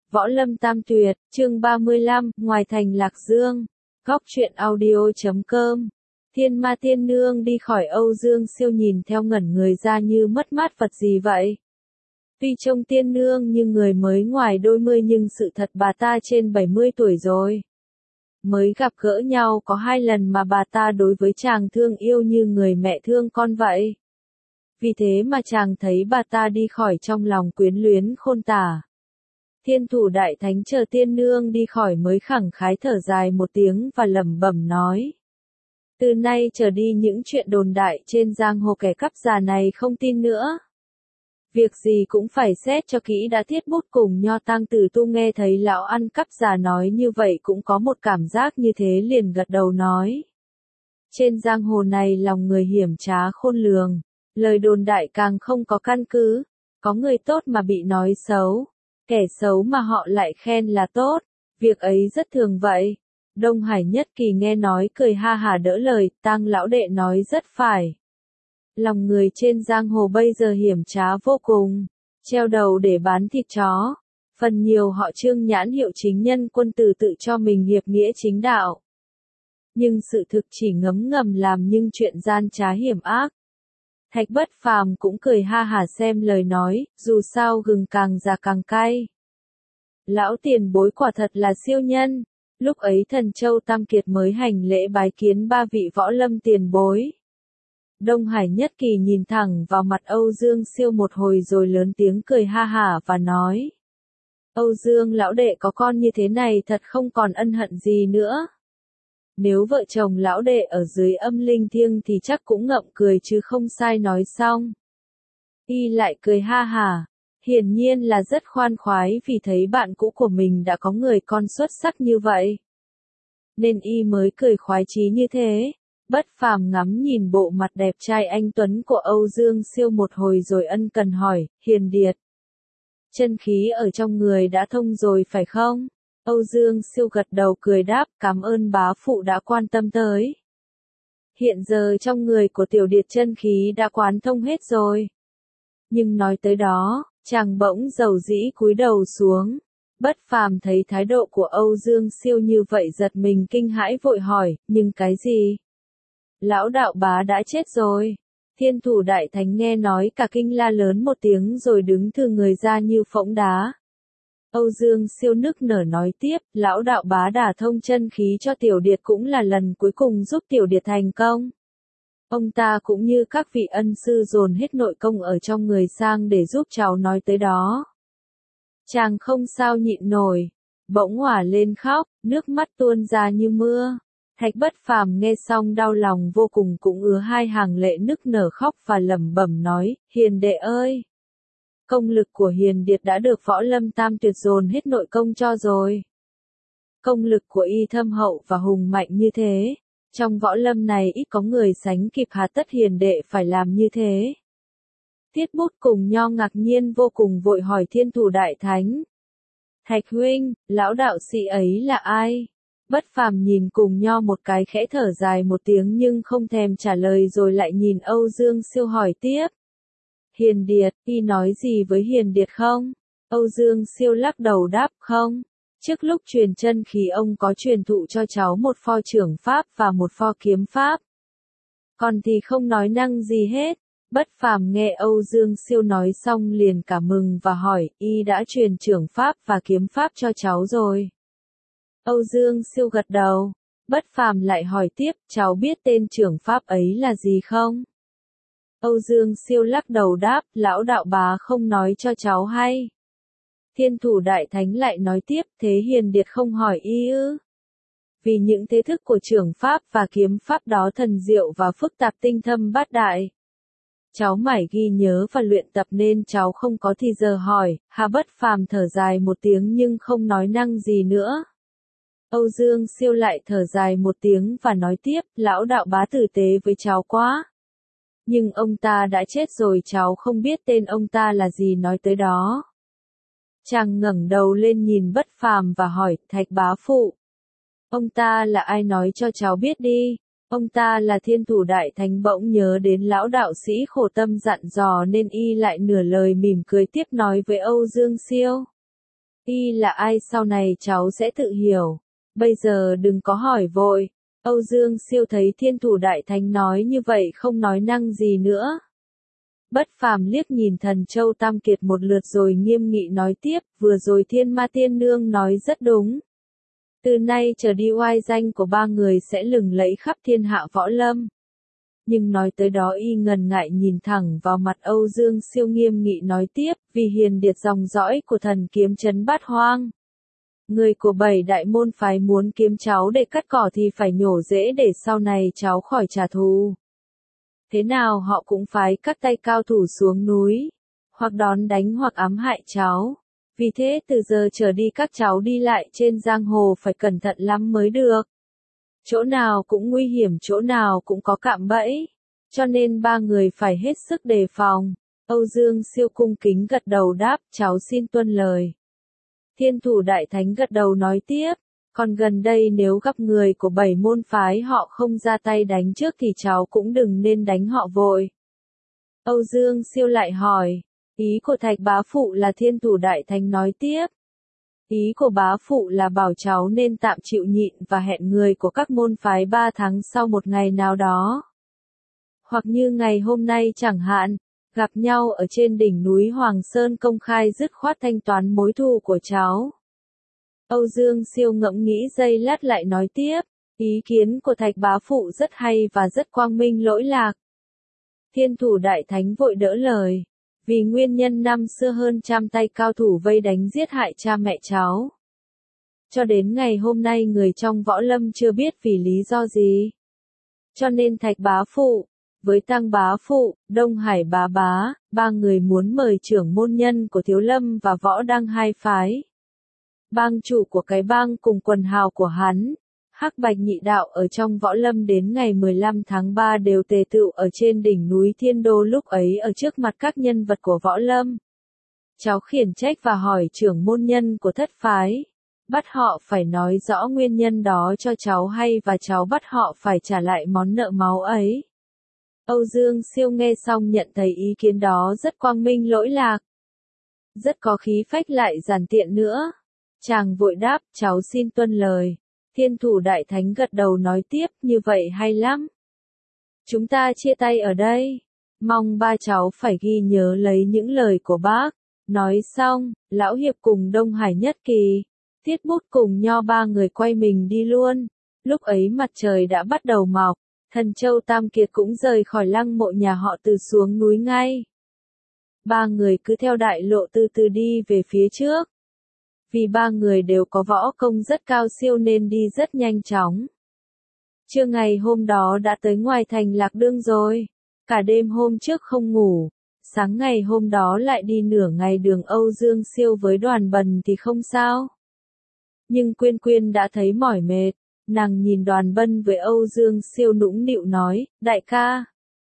Võ Lâm Tam Tuyệt, chương 35, ngoài thành Lạc Dương. Góc truyện audio.com. Thiên Ma Tiên Nương đi khỏi Âu Dương Siêu nhìn theo ngẩn người ra như mất mát vật gì vậy. Tuy trông Tiên Nương như người mới ngoài đôi mươi nhưng sự thật bà ta trên 70 tuổi rồi. Mới gặp gỡ nhau có 2 lần mà bà ta đối với chàng thương yêu như người mẹ thương con vậy. Vì thế mà chàng thấy bà ta đi khỏi trong lòng quyến luyến khôn tả. Thiên Thủ Đại Thánh chờ Tiên Nương đi khỏi mới khẳng khái thở dài một tiếng và lẩm bẩm nói. Từ nay trở đi những chuyện đồn đại trên giang hồ kẻ cắp già này không tin nữa. Việc gì cũng phải xét cho kỹ đã. Thiết Bút cùng Nho Tăng Tử Tu nghe thấy lão ăn cắp già nói như vậy cũng có một cảm giác như thế liền gật đầu nói. Trên giang hồ này lòng người hiểm trá khôn lường, lời đồn đại càng không có căn cứ, có người tốt mà bị nói xấu. Kẻ xấu mà họ lại khen là tốt, việc ấy rất thường vậy. Đông Hải Nhất Kỳ nghe nói cười ha hả đỡ lời, Tang lão đệ nói rất phải. Lòng người trên giang hồ bây giờ hiểm trá vô cùng, treo đầu để bán thịt chó. Phần nhiều họ trương nhãn hiệu chính nhân quân tử tự cho mình hiệp nghĩa chính đạo. Nhưng sự thực chỉ ngấm ngầm làm nhưng chuyện gian trá hiểm ác. Thạch Bất Phàm cũng cười ha hả xem lời nói, dù sao gừng càng già càng cay. Lão tiền bối quả thật là siêu nhân, lúc ấy Thần Châu Tam Kiệt mới hành lễ bái kiến 3 vị võ lâm tiền bối. Đông Hải Nhất Kỳ nhìn thẳng vào mặt Âu Dương Siêu một hồi rồi lớn tiếng cười ha hả và nói. Âu Dương lão đệ có con như thế này thật không còn ân hận gì nữa. Nếu vợ chồng lão đệ ở dưới âm linh thiêng thì chắc cũng ngậm cười chứ không sai. Nói xong, y lại cười ha hả, hiển nhiên là rất khoan khoái vì thấy bạn cũ của mình đã có người con xuất sắc như vậy. Nên y mới cười khoái chí như thế. Bất Phàm ngắm nhìn bộ mặt đẹp trai anh tuấn của Âu Dương Siêu một hồi rồi ân cần hỏi, Hiền Điệt. Chân khí ở trong người đã thông rồi phải không? Âu Dương Siêu gật đầu cười đáp, cảm ơn bá phụ đã quan tâm tới. Hiện giờ trong người của Tiểu Điệt chân khí đã quán thông hết rồi. Nhưng nói tới đó, chàng bỗng dầu dĩ cúi đầu xuống. Bất Phàm thấy thái độ của Âu Dương Siêu như vậy giật mình kinh hãi vội hỏi, nhưng cái gì? Lão đạo bá đã chết rồi. Thiên Thủ Đại Thánh nghe nói cả kinh la lớn một tiếng rồi đứng thừ người ra như phỗng đá. Âu Dương Siêu nức nở nói tiếp, lão đạo bá đả thông chân khí cho Tiểu Điệt cũng là lần cuối cùng giúp Tiểu Điệt thành công. Ông ta cũng như các vị ân sư dồn hết nội công ở trong người sang để giúp cháu. Nói tới đó, chàng không sao nhịn nổi, bỗng òa lên khóc, nước mắt tuôn ra như mưa. Thạch Bất Phàm nghe xong đau lòng vô cùng cũng ứa 2 hàng lệ nức nở khóc và lẩm bẩm nói, Hiền đệ ơi! Công lực của Hiền Điệt đã được Võ Lâm Tam Tuyệt dồn hết nội công cho rồi. Công lực của y thâm hậu và hùng mạnh như thế, trong võ lâm này ít có người sánh kịp, hà tất Hiền đệ phải làm như thế. Thiết Bút cùng Nho ngạc nhiên vô cùng vội hỏi Thiên Thủ Đại Thánh. Thạch huynh, lão đạo sĩ ấy là ai? Bất Phàm nhìn cùng Nho một cái khẽ thở dài một tiếng nhưng không thèm trả lời rồi lại nhìn Âu Dương Siêu hỏi tiếp. Hiền Điệt, y nói gì với Hiền Điệt không? Âu Dương Siêu lắc đầu đáp không. Trước lúc truyền chân khí ông có truyền thụ cho cháu một pho trưởng pháp và một pho kiếm pháp. Còn thì không nói năng gì hết. Bất Phàm nghe Âu Dương Siêu nói xong liền cả mừng và hỏi, y đã truyền trưởng pháp và kiếm pháp cho cháu rồi. Âu Dương Siêu gật đầu. Bất Phàm lại hỏi tiếp, cháu biết tên trưởng pháp ấy là gì không? Âu Dương Siêu lắc đầu đáp, lão đạo bá không nói cho cháu hay. Thiên Thủ Đại Thánh lại nói tiếp, thế Hiền Điệt không hỏi y ư? Vì những thế thức của trưởng pháp và kiếm pháp đó thần diệu và phức tạp tinh thâm bát đại. Cháu mải ghi nhớ và luyện tập nên cháu không có thì giờ hỏi. Hà Bất Phàm thở dài một tiếng nhưng không nói năng gì nữa. Âu Dương Siêu lại thở dài một tiếng và nói tiếp, lão đạo bá tử tế với cháu quá. Nhưng ông ta đã chết rồi, cháu không biết tên ông ta là gì. Nói tới đó, chàng ngẩng đầu lên nhìn Bất Phàm và hỏi, Thạch bá phụ, ông ta là ai nói cho cháu biết đi. Ông ta là Thiên Thủ Đại Thánh. Bỗng nhớ đến lão đạo sĩ khổ tâm dặn dò nên y lại nửa lời mỉm cười tiếp nói với Âu Dương Siêu. Y là ai sau này cháu sẽ tự hiểu. Bây giờ đừng có hỏi vội. Âu Dương Siêu thấy Thiên Thủ Đại Thánh nói như vậy không nói năng gì nữa. Bất Phàm liếc nhìn Thần Châu Tam Kiệt một lượt rồi nghiêm nghị nói tiếp, vừa rồi Thiên Ma Tiên Nương nói rất đúng. Từ nay trở đi oai danh của ba người sẽ lừng lẫy khắp thiên hạ võ lâm. Nhưng nói tới đó y ngần ngại nhìn thẳng vào mặt Âu Dương Siêu nghiêm nghị nói tiếp, vì hiền điệt dòng dõi của thần kiếm trấn Bát Hoang. Người của 7 đại môn phái muốn kiếm cháu để cắt cỏ thì phải nhổ rễ để sau này cháu khỏi trả thù. Thế nào họ cũng phái các tay cao thủ xuống núi, hoặc đón đánh hoặc ám hại cháu. Vì thế từ giờ trở đi các cháu đi lại trên giang hồ phải cẩn thận lắm mới được. Chỗ nào cũng nguy hiểm, chỗ nào cũng có cạm bẫy. Cho nên ba người phải hết sức đề phòng. Âu Dương Siêu cung kính gật đầu đáp, cháu xin tuân lời. Thiên Thủ Đại Thánh gật đầu nói tiếp, còn gần đây nếu gặp người của 7 môn phái họ không ra tay đánh trước thì cháu cũng đừng nên đánh họ vội. Âu Dương Siêu lại hỏi, ý của Thạch bá phụ là Thiên Thủ Đại Thánh nói tiếp. Ý của bá phụ là bảo cháu nên tạm chịu nhịn và hẹn người của các môn phái 3 tháng sau một ngày nào đó. Hoặc như ngày hôm nay chẳng hạn, gặp nhau ở trên đỉnh núi Hoàng Sơn công khai dứt khoát thanh toán mối thù của cháu. Âu Dương Siêu ngẫm nghĩ giây lát lại nói tiếp, ý kiến của Thạch bá phụ rất hay và rất quang minh lỗi lạc. Thiên Thủ Đại Thánh vội đỡ lời. Vì nguyên nhân năm xưa hơn trăm tay cao thủ vây đánh giết hại cha mẹ cháu. Cho đến ngày hôm nay người trong võ lâm chưa biết vì lý do gì. Cho nên Thạch bá phụ, với Tăng bá phụ, Đông Hải bá bá, ba người muốn mời trưởng môn nhân của Thiếu Lâm và Võ Đăng hai phái. Bang chủ của cái bang cùng quần hào của hắn. Hắc Bạch Nhị Đạo ở trong võ lâm đến ngày 15 tháng 3 đều tề tựu ở trên đỉnh núi Thiên Đô, lúc ấy ở trước mặt các nhân vật của võ lâm. Cháu khiển trách và hỏi trưởng môn nhân của thất phái. Bắt họ phải nói rõ nguyên nhân đó cho cháu hay và cháu bắt họ phải trả lại món nợ máu ấy. Âu Dương Siêu nghe xong nhận thấy ý kiến đó rất quang minh lỗi lạc. Rất có khí phách lại giản tiện nữa. Chàng vội đáp, cháu xin tuân lời. Thiên Thủ Đại Thánh gật đầu nói tiếp, như vậy hay lắm. Chúng ta chia tay ở đây. Mong ba cháu phải ghi nhớ lấy những lời của bác. Nói xong, Lão Hiệp cùng Đông Hải Nhất Kỳ, Tiết Bút cùng Nho ba người quay mình đi luôn. Lúc ấy mặt trời đã bắt đầu mọc, Thần Châu Tam Kiệt cũng rời khỏi lăng mộ nhà họ Từ xuống núi ngay. Ba người cứ theo đại lộ từ từ đi về phía trước. Vì ba người đều có võ công rất cao siêu nên đi rất nhanh chóng. Trưa ngày hôm đó đã tới ngoài thành Lạc Dương rồi. Cả đêm hôm trước không ngủ. Sáng ngày hôm đó lại đi nửa ngày đường. Âu Dương Siêu với Đoàn Bần thì không sao. Nhưng Quyên Quyên đã thấy mỏi mệt. Nàng nhìn Đoàn Bân với Âu Dương Siêu nũng nịu nói, đại ca.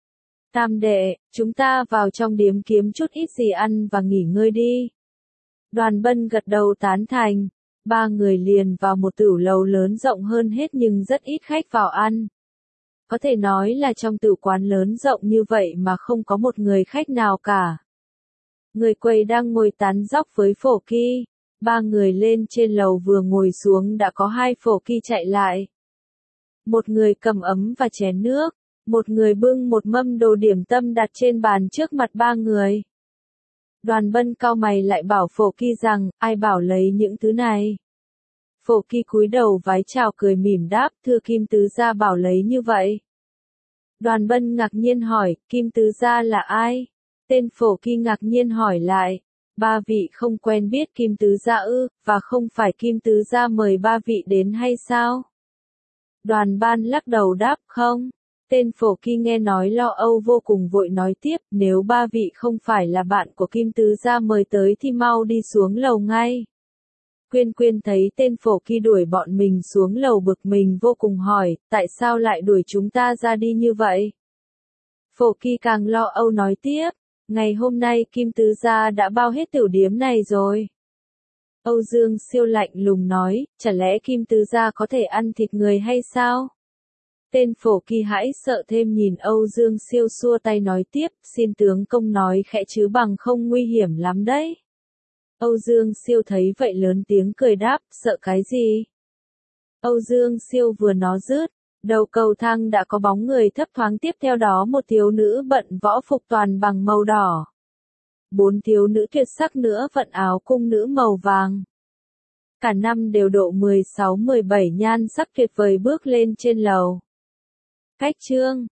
Tam đệ, chúng ta vào trong điếm kiếm chút ít gì ăn và nghỉ ngơi đi. Đoàn Bân gật đầu tán thành. Ba người liền vào một tửu lầu lớn rộng hơn hết nhưng rất ít khách vào ăn. Có thể nói là trong tửu quán lớn rộng như vậy mà không có một người khách nào cả. Người quầy đang ngồi tán dóc với Phổ Kỳ. Ba người lên trên lầu vừa ngồi xuống đã có hai Phổ Kỳ chạy lại. Một người cầm ấm và chén nước. Một người bưng một mâm đồ điểm tâm đặt trên bàn trước mặt ba người. Đoàn Bân cau mày lại bảo Phổ Kỳ rằng, ai bảo lấy những thứ này. Phổ Kỳ cúi đầu vái chào cười mỉm đáp, thưa Kim Tứ Gia bảo lấy như vậy. Đoàn Bân ngạc nhiên hỏi, Kim Tứ Gia là ai? Tên Phổ Kỳ ngạc nhiên hỏi lại, ba vị không quen biết Kim Tứ Gia ư, và không phải Kim Tứ Gia mời ba vị đến hay sao? Đoàn Ban lắc đầu đáp, không. Tên Phổ Kỳ nghe nói lo âu vô cùng vội nói tiếp, nếu ba vị không phải là bạn của Kim Tứ Gia mời tới thì mau đi xuống lầu ngay. Quyên Quyên thấy tên Phổ Kỳ đuổi bọn mình xuống lầu bực mình vô cùng hỏi, tại sao lại đuổi chúng ta ra đi như vậy? Phổ Kỳ càng lo âu nói tiếp, ngày hôm nay Kim Tứ Gia đã bao hết tiểu điếm này rồi. Âu Dương Siêu lạnh lùng nói, chả lẽ Kim Tứ Gia có thể ăn thịt người hay sao? Tên Phổ Kỳ hãi sợ thêm nhìn Âu Dương Siêu xua tay nói tiếp, xin tướng công nói khẽ chứ bằng không nguy hiểm lắm đấy. Âu Dương Siêu thấy vậy lớn tiếng cười đáp, sợ cái gì? Âu Dương Siêu vừa nói dứt, đầu cầu thang đã có bóng người thấp thoáng, tiếp theo đó một thiếu nữ bận võ phục toàn bằng màu đỏ. 4 thiếu nữ tuyệt sắc nữa vận áo cung nữ màu vàng. Cả năm đều độ 16-17 nhan sắc tuyệt vời bước lên trên lầu. Khách trương.